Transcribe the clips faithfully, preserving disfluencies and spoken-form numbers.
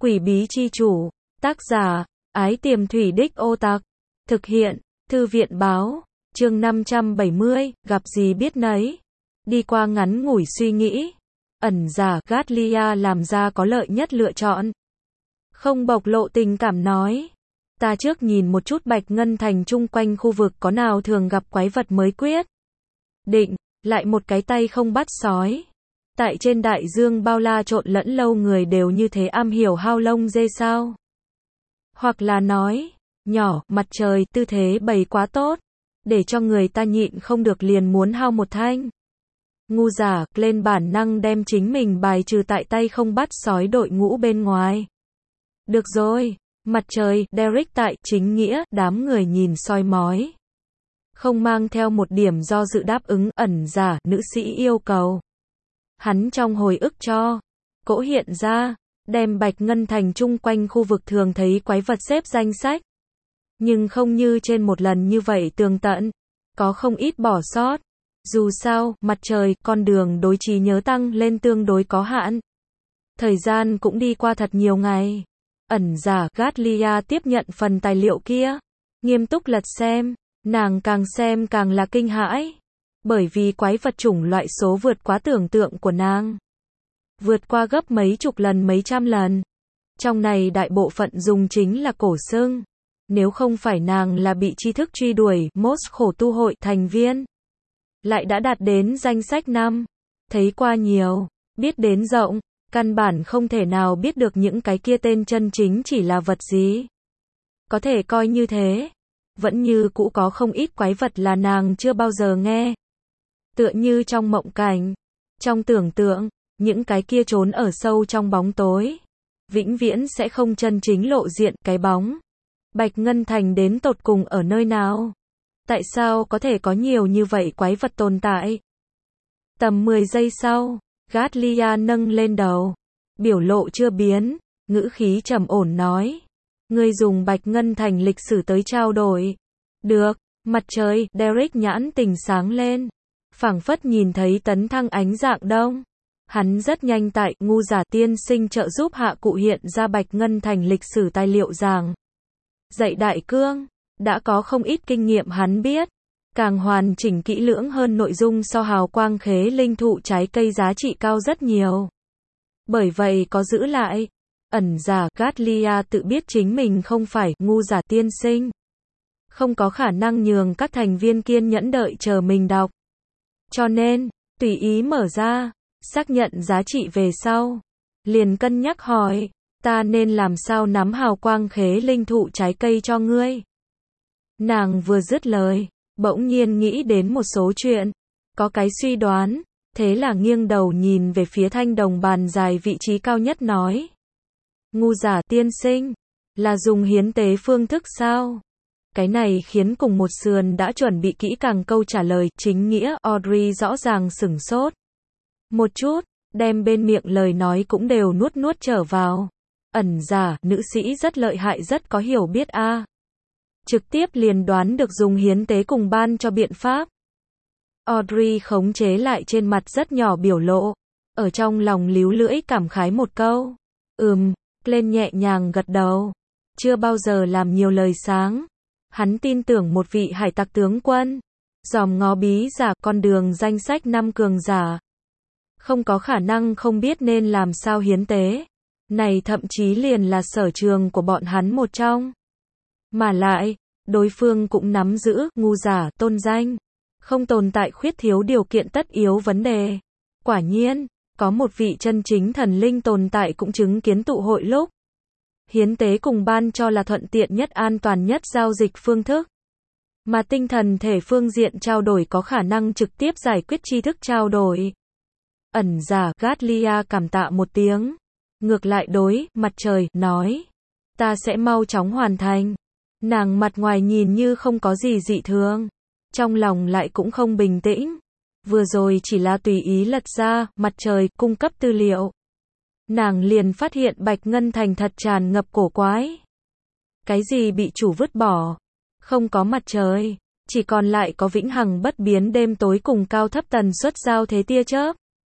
Quỷ bí chi chủ, tác giả, Ái Tiềm Thủy Đích Ô Tặc, thực hiện, Thư viện báo, chương năm trăm bảy mươi, gặp gì biết nấy. Đi qua ngắn ngủi suy nghĩ, ẩn giả Gatlia làm ra có lợi nhất lựa chọn. Không bộc lộ tình cảm nói. Ta trước nhìn một chút Bạch Ngân Thành chung quanh khu vực có nào thường gặp quái vật mới quyết. Định, lại một cái tay không bắt sói. Tại trên đại dương bao la trộn lẫn lâu người đều như thế am hiểu hao lông dê sao? Hoặc là nói, nhỏ, mặt trời, tư thế bày quá tốt, để cho người ta nhịn không được liền muốn hao một thanh. Ngu giả, lên bản năng đem chính mình bài trừ tại tay không bắt sói đội ngũ bên ngoài. Được rồi, mặt trời, Derek tại, chính nghĩa, đám người nhìn soi mói. Không mang theo một điểm do dự đáp ứng, ẩn giả, nữ sĩ yêu cầu. Hắn trong hồi ức cho, cỗ hiện ra, đem Bạch Ngân Thành chung quanh khu vực thường thấy quái vật xếp danh sách. Nhưng không như trên một lần như vậy tường tận, có không ít bỏ sót. Dù sao, mặt trời, con đường đối trí nhớ tăng lên tương đối có hạn. Thời gian cũng đi qua thật nhiều ngày. Ẩn giả Gatlia tiếp nhận phần tài liệu kia, nghiêm túc lật xem, nàng càng xem càng là kinh hãi. Bởi vì quái vật chủng loại số vượt quá tưởng tượng của nàng. Vượt qua gấp mấy chục lần mấy trăm lần. Trong này đại bộ phận dùng chính là cổ xưng. Nếu không phải nàng là bị tri thức truy đuổi, mốt khổ tu hội thành viên. Lại đã đạt đến danh sách năm. Thấy qua nhiều, biết đến rộng, căn bản không thể nào biết được những cái kia tên chân chính chỉ là vật gì. Có thể coi như thế. Vẫn như cũ có không ít quái vật là nàng chưa bao giờ nghe. Tựa như trong mộng cảnh, trong tưởng tượng, những cái kia trốn ở sâu trong bóng tối, vĩnh viễn sẽ không chân chính lộ diện cái bóng. Bạch Ngân Thành đến tột cùng ở nơi nào? Tại sao có thể có nhiều như vậy quái vật tồn tại? Tầm mười giây sau, Gatlia nâng lên đầu, biểu lộ chưa biến, ngữ khí trầm ổn nói. Ngươi dùng Bạch Ngân Thành lịch sử tới trao đổi. Được, mặt trời, Derek nhãn tình sáng lên. Phảng phất nhìn thấy tấn thăng ánh dạng đông. Hắn rất nhanh tại ngu giả tiên sinh trợ giúp hạ cụ hiện ra Bạch Ngân Thành lịch sử tài liệu giảng. Dạy đại cương, đã có không ít kinh nghiệm hắn biết. Càng hoàn chỉnh kỹ lưỡng hơn nội dung so hào quang khế linh thụ trái cây giá trị cao rất nhiều. Bởi vậy có giữ lại. Ẩn giả Gatlia tự biết chính mình không phải ngu giả tiên sinh. Không có khả năng nhường các thành viên kiên nhẫn đợi chờ mình đọc. Cho nên, tùy ý mở ra, xác nhận giá trị về sau. Liền cân nhắc hỏi, ta nên làm sao nắm hào quang khế linh thụ trái cây cho ngươi? Nàng vừa dứt lời, bỗng nhiên nghĩ đến một số chuyện. Có cái suy đoán, thế là nghiêng đầu nhìn về phía thanh đồng bàn dài vị trí cao nhất nói. Ngu giả tiên sinh, là dùng hiến tế phương thức sao? Cái này khiến cùng một sườn đã chuẩn bị kỹ càng câu trả lời, chính nghĩa, Audrey rõ ràng sửng sốt. Một chút, đem bên miệng lời nói cũng đều nuốt nuốt trở vào. Ẩn giả, nữ sĩ rất lợi hại rất có hiểu biết a. À. Trực tiếp liền đoán được dùng hiến tế cùng ban cho biện pháp. Audrey khống chế lại trên mặt rất nhỏ biểu lộ. Ở trong lòng líu lưỡi cảm khái một câu. Ừm, lên nhẹ nhàng gật đầu. Chưa bao giờ làm nhiều lời sáng. Hắn tin tưởng một vị hải tặc tướng quân. Dòm ngó bí giả con đường danh sách năm cường giả. Không có khả năng không biết nên làm sao hiến tế. Này thậm chí liền là sở trường của bọn hắn một trong. Mà lại, đối phương cũng nắm giữ ngu giả tôn danh. Không tồn tại khuyết thiếu điều kiện tất yếu vấn đề. Quả nhiên, có một vị chân chính thần linh tồn tại cũng chứng kiến tụ hội lúc. Hiến tế cùng ban cho là thuận tiện nhất an toàn nhất giao dịch phương thức. Mà tinh thần thể phương diện trao đổi có khả năng trực tiếp giải quyết tri thức trao đổi. Ẩn giả Gatlia cảm tạ một tiếng. Ngược lại đối, mặt trời, nói. Ta sẽ mau chóng hoàn thành. Nàng mặt ngoài nhìn như không có gì dị thường. Trong lòng lại cũng không bình tĩnh. Vừa rồi chỉ là tùy ý lật ra, mặt trời, cung cấp tư liệu. Nàng liền phát hiện Bạch Ngân Thành thật tràn ngập cổ quái. Cái gì bị chủ vứt bỏ? Không có mặt trời. Chỉ còn lại có vĩnh hằng bất biến đêm tối cùng cao thấp tần suất giao thế tia chớp.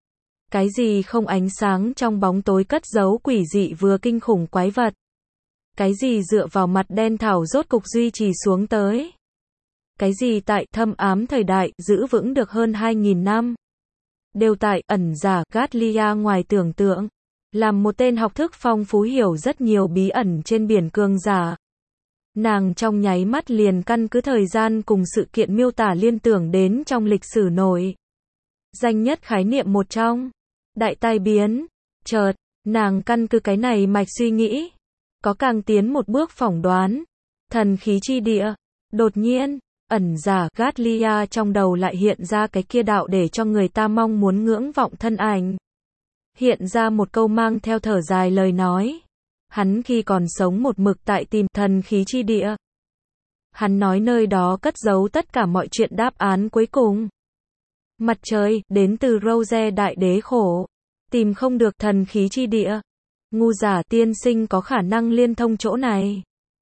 Cái gì không ánh sáng trong bóng tối cất giấu quỷ dị vừa kinh khủng quái vật. Cái gì dựa vào mặt đen thảo rốt cục duy trì xuống tới. Cái gì tại thâm ám thời đại giữ vững được hơn hai nghìn năm. Đều tại ẩn giả Gatlia ngoài tưởng tượng. Làm một tên học thức phong phú hiểu rất nhiều bí ẩn trên biển cường giả. Nàng trong nháy mắt liền căn cứ thời gian cùng sự kiện miêu tả liên tưởng đến trong lịch sử nổi danh nhất khái niệm một trong. Đại tai biến. Chợt, nàng căn cứ cái này mạch suy nghĩ. Có càng tiến một bước phỏng đoán. Thần khí chi địa. Đột nhiên, ẩn giả Gatlia trong đầu lại hiện ra cái kia đạo để cho người ta mong muốn ngưỡng vọng thân ảnh. Hiện ra một câu mang theo thở dài lời nói. Hắn khi còn sống một mực tại tìm thần khí chi địa. Hắn nói nơi đó cất giấu tất cả mọi chuyện đáp án cuối cùng. Mặt trời, đến từ Rose đại đế khổ. Tìm không được thần khí chi địa. Ngu giả tiên sinh có khả năng liên thông chỗ này.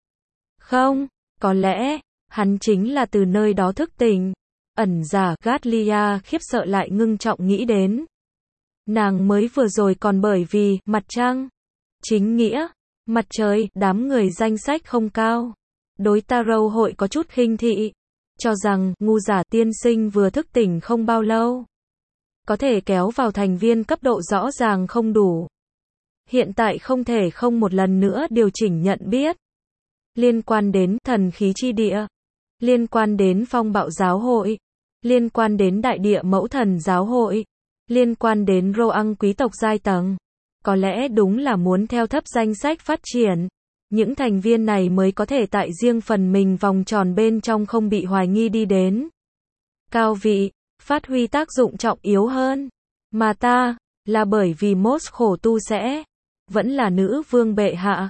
Không, có lẽ, hắn chính là từ nơi đó thức tỉnh. Ẩn giả Gatlia khiếp sợ lại ngưng trọng nghĩ đến. Nàng mới vừa rồi còn bởi vì mặt trăng, chính nghĩa, mặt trời, đám người danh sách không cao. Đối Tarot hội có chút khinh thị. Cho rằng, ngu giả tiên sinh vừa thức tỉnh không bao lâu. Có thể kéo vào thành viên cấp độ rõ ràng không đủ. Hiện tại không thể không một lần nữa điều chỉnh nhận biết. Liên quan đến thần khí chi địa. Liên quan đến phong bạo giáo hội. Liên quan đến đại địa mẫu thần giáo hội. Liên quan đến Roang quý tộc giai tầng. Có lẽ đúng là muốn theo thấp danh sách phát triển. Những thành viên này mới có thể tại riêng phần mình vòng tròn bên trong không bị hoài nghi đi đến cao vị, phát huy tác dụng trọng yếu hơn. Mà ta, là bởi vì Mốt khổ tu sẽ, vẫn là nữ vương bệ hạ.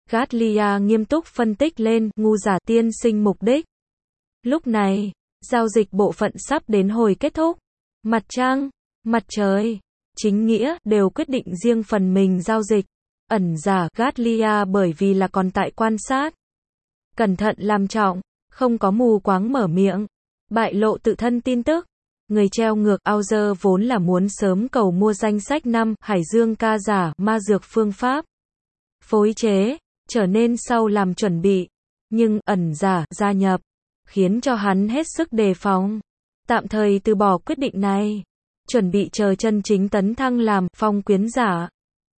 Gatlia nghiêm túc phân tích lên, ngu giả tiên sinh mục đích. Lúc này, giao dịch bộ phận sắp đến hồi kết thúc. Mặt trăng, mặt trời, chính nghĩa, đều quyết định riêng phần mình giao dịch. Ẩn giả Gatlia bởi vì là còn tại quan sát. Cẩn thận làm trọng, không có mù quáng mở miệng. Bại lộ tự thân tin tức. Người treo ngược Auger vốn là muốn sớm cầu mua danh sách năm Hải Dương ca giả ma dược phương pháp. Phối chế, trở nên sau làm chuẩn bị. Nhưng ẩn giả gia nhập, khiến cho hắn hết sức đề phòng. Tạm thời từ bỏ quyết định này. Chuẩn bị chờ chân chính tấn thăng làm phong quyến giả.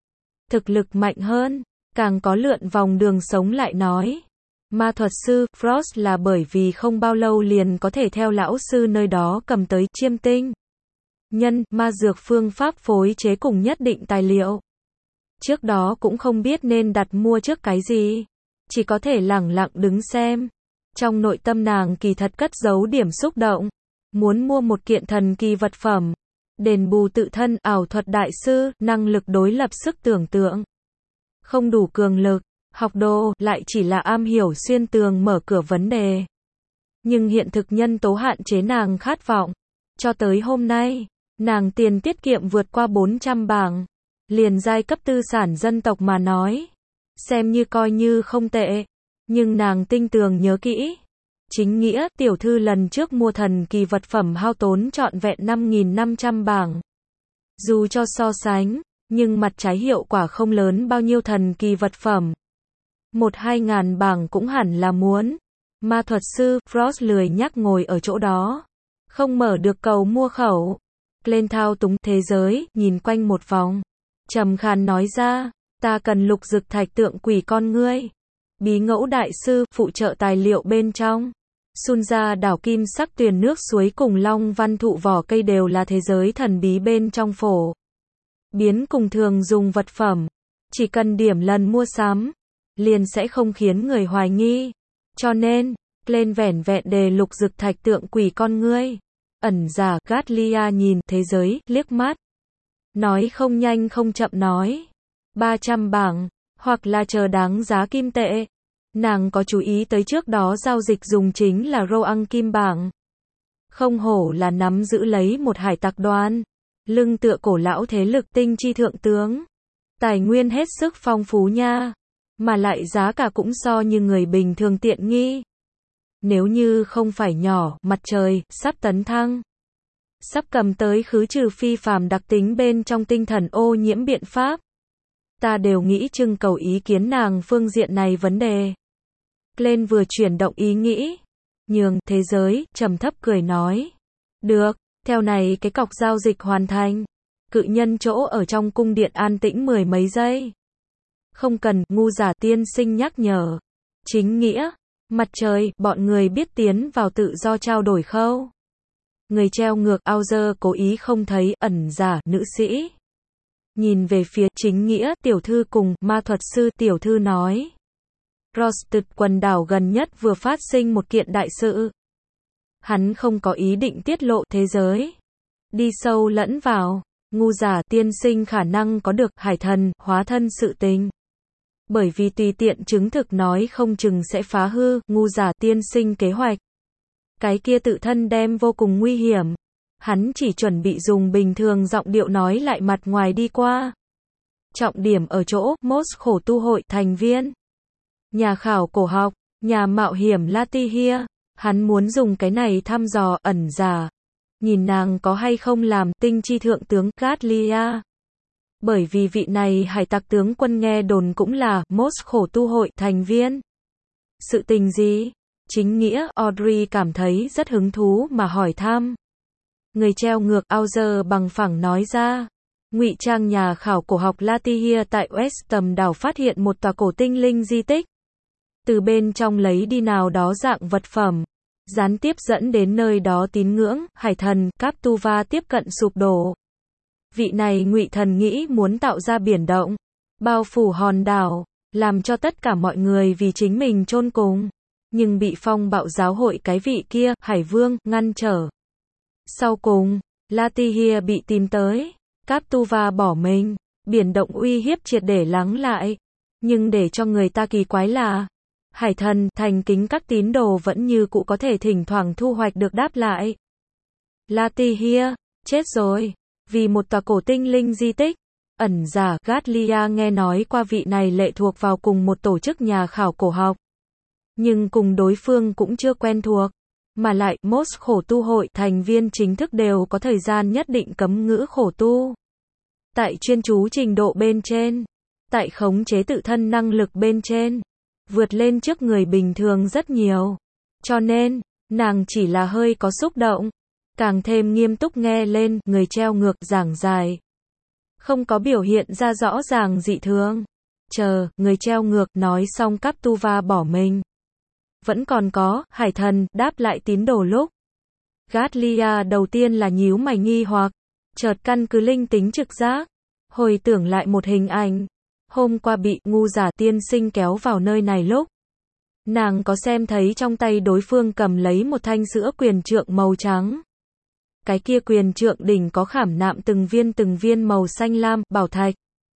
Thực lực mạnh hơn, càng có lượn vòng đường sống lại nói. Ma thuật sư Frost là bởi vì không bao lâu liền có thể theo lão sư nơi đó cầm tới chiêm tinh. Nhân, ma dược phương pháp phối chế cùng nhất định tài liệu. Trước đó cũng không biết nên đặt mua trước cái gì. Chỉ có thể lẳng lặng đứng xem. Trong nội tâm nàng kỳ thật cất giấu điểm xúc động. Muốn mua một kiện thần kỳ vật phẩm. Đền bù tự thân, ảo thuật đại sư, năng lực đối lập sức tưởng tượng. Không đủ cường lực, học đồ, lại chỉ là am hiểu xuyên tường mở cửa vấn đề. Nhưng hiện thực nhân tố hạn chế nàng khát vọng. Cho tới hôm nay, nàng tiền tiết kiệm vượt qua bốn trăm bảng. Liền giai cấp tư sản dân tộc mà nói. Xem như coi như không tệ. Nhưng nàng tinh tường nhớ kỹ. Chính nghĩa, tiểu thư lần trước mua thần kỳ vật phẩm hao tốn trọn vẹn năm nghìn năm trăm bảng. Dù cho so sánh, nhưng mặt trái hiệu quả không lớn bao nhiêu thần kỳ vật phẩm. Một hai ngàn bảng cũng hẳn là muốn. Ma thuật sư, Frost lười nhắc ngồi ở chỗ đó. Không mở được cầu mua khẩu. Lên thao túng thế giới, nhìn quanh một vòng. Trầm khàn nói ra, ta cần lục dực thạch tượng quỷ con ngươi. Bí ngẫu đại sư, phụ trợ tài liệu bên trong. Sun ra đảo kim sắc tuyền nước suối cùng long văn thụ vỏ cây đều là thế giới thần bí bên trong phổ. Biến cùng thường dùng vật phẩm. Chỉ cần điểm lần mua sắm. Liền sẽ không khiến người hoài nghi. Cho nên, lên vẻn vẹn đề lục dực thạch tượng quỷ con ngươi. Ẩn giả Gatlia nhìn thế giới, liếc mắt. Nói không nhanh không chậm nói. ba trăm bảng, hoặc là chờ đáng giá kim tệ. Nàng có chú ý tới trước đó giao dịch dùng chính là Roang kim bảng. Không hổ là nắm giữ lấy một hải tặc đoàn. Lưng tựa cổ lão thế lực tinh chi thượng tướng. Tài nguyên hết sức phong phú nha. Mà lại giá cả cũng so như người bình thường tiện nghi. Nếu như không phải nhỏ, mặt trời, sắp tấn thăng. sắp cầm tới khứ trừ phi phàm đặc tính bên trong tinh thần ô nhiễm biện pháp. Ta đều nghĩ trưng cầu ý kiến nàng phương diện này vấn đề. Glenn vừa chuyển động ý nghĩ. Nhường, thế giới, trầm thấp cười nói. Được, theo này cái cọc giao dịch hoàn thành. Cự nhân chỗ ở trong cung điện an tĩnh mười mấy giây. Không cần, ngu giả tiên sinh nhắc nhở. Chính nghĩa, mặt trời, bọn người biết tiến vào tự do trao đổi khâu. Người treo ngược Auger cố ý không thấy ẩn giả nữ sĩ. Nhìn về phía chính nghĩa tiểu thư cùng ma thuật sư tiểu thư nói. Rosted quần đảo gần nhất vừa phát sinh một kiện đại sự. Hắn không có ý định tiết lộ thế giới. Đi sâu lẫn vào, ngu giả tiên sinh khả năng có được hải thần, hóa thân sự tình. Bởi vì tùy tiện chứng thực nói không chừng sẽ phá hư, ngu giả tiên sinh kế hoạch. Cái kia tự thân đem vô cùng nguy hiểm. Hắn chỉ chuẩn bị dùng bình thường giọng điệu nói lại mặt ngoài đi qua. Trọng điểm ở chỗ, Moss khổ tu hội thành viên. Nhà khảo cổ học, nhà mạo hiểm Latihia. Hắn muốn dùng cái này thăm dò ẩn giả. Nhìn nàng có hay không làm tinh chi thượng tướng Gatlia. Bởi vì vị này hải tặc tướng quân nghe đồn cũng là Moss khổ tu hội thành viên. Sự tình gì? Chính nghĩa Audrey cảm thấy rất hứng thú mà hỏi thăm. Người treo ngược Auger bằng phẳng nói ra. Ngụy trang nhà khảo cổ học Latihia tại Westham đảo phát hiện một tòa cổ tinh linh di tích. Từ bên trong lấy đi nào đó dạng vật phẩm. Gián tiếp dẫn đến nơi đó tín ngưỡng, hải thần, Captuva tiếp cận sụp đổ. Vị này Ngụy thần nghĩ muốn tạo ra biển động, bao phủ hòn đảo, làm cho tất cả mọi người vì chính mình chôn cùng. Nhưng bị phong bạo giáo hội cái vị kia, Hải Vương, ngăn trở. Sau cùng, Latihia bị tìm tới, Captuva bỏ mình, biển động uy hiếp triệt để lắng lại. Nhưng để cho người ta kỳ quái là, hải thần, thành kính các tín đồ vẫn như cũ có thể thỉnh thoảng thu hoạch được đáp lại. Latihia, chết rồi, vì một tòa cổ tinh linh di tích. Ẩn giả, Gatlia nghe nói qua vị này lệ thuộc vào cùng một tổ chức nhà khảo cổ học. Nhưng cùng đối phương cũng chưa quen thuộc. Mà lại, Moss khổ tu hội thành viên chính thức đều có thời gian nhất định cấm ngữ khổ tu. Tại chuyên chú trình độ bên trên. Tại khống chế tự thân năng lực bên trên. Vượt lên trước người bình thường rất nhiều. Cho nên, nàng chỉ là hơi có xúc động. Càng thêm nghiêm túc nghe lên, người treo ngược giảng dài. Không có biểu hiện ra rõ ràng dị thường. Chờ, người treo ngược nói xong Captuva bỏ mình. Vẫn còn có, hải thần, đáp lại tín đồ lúc. Gatlia đầu tiên là nhíu mày nghi hoặc, chợt căn cứ linh tính trực giác, hồi tưởng lại một hình ảnh. Hôm qua bị ngu giả tiên sinh kéo vào nơi này lúc. Nàng có xem thấy trong tay đối phương cầm lấy một thanh sữa quyền trượng màu trắng. Cái kia quyền trượng đỉnh có khảm nạm từng viên từng viên màu xanh lam, bảo thạch.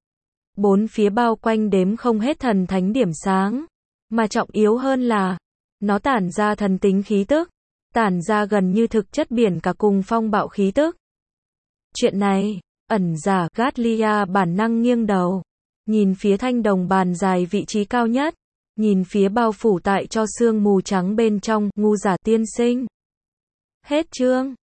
Bốn phía bao quanh đếm không hết thần thánh điểm sáng. Mà trọng yếu hơn là, nó tản ra thần tính khí tức, tản ra gần như thực chất biển cả cùng phong bạo khí tức. Chuyện này, ẩn giả, Gatlia bản năng nghiêng đầu, nhìn phía thanh đồng bàn dài vị trí cao nhất, nhìn phía bao phủ tại cho sương mù trắng bên trong, ngu giả tiên sinh. Hết chương.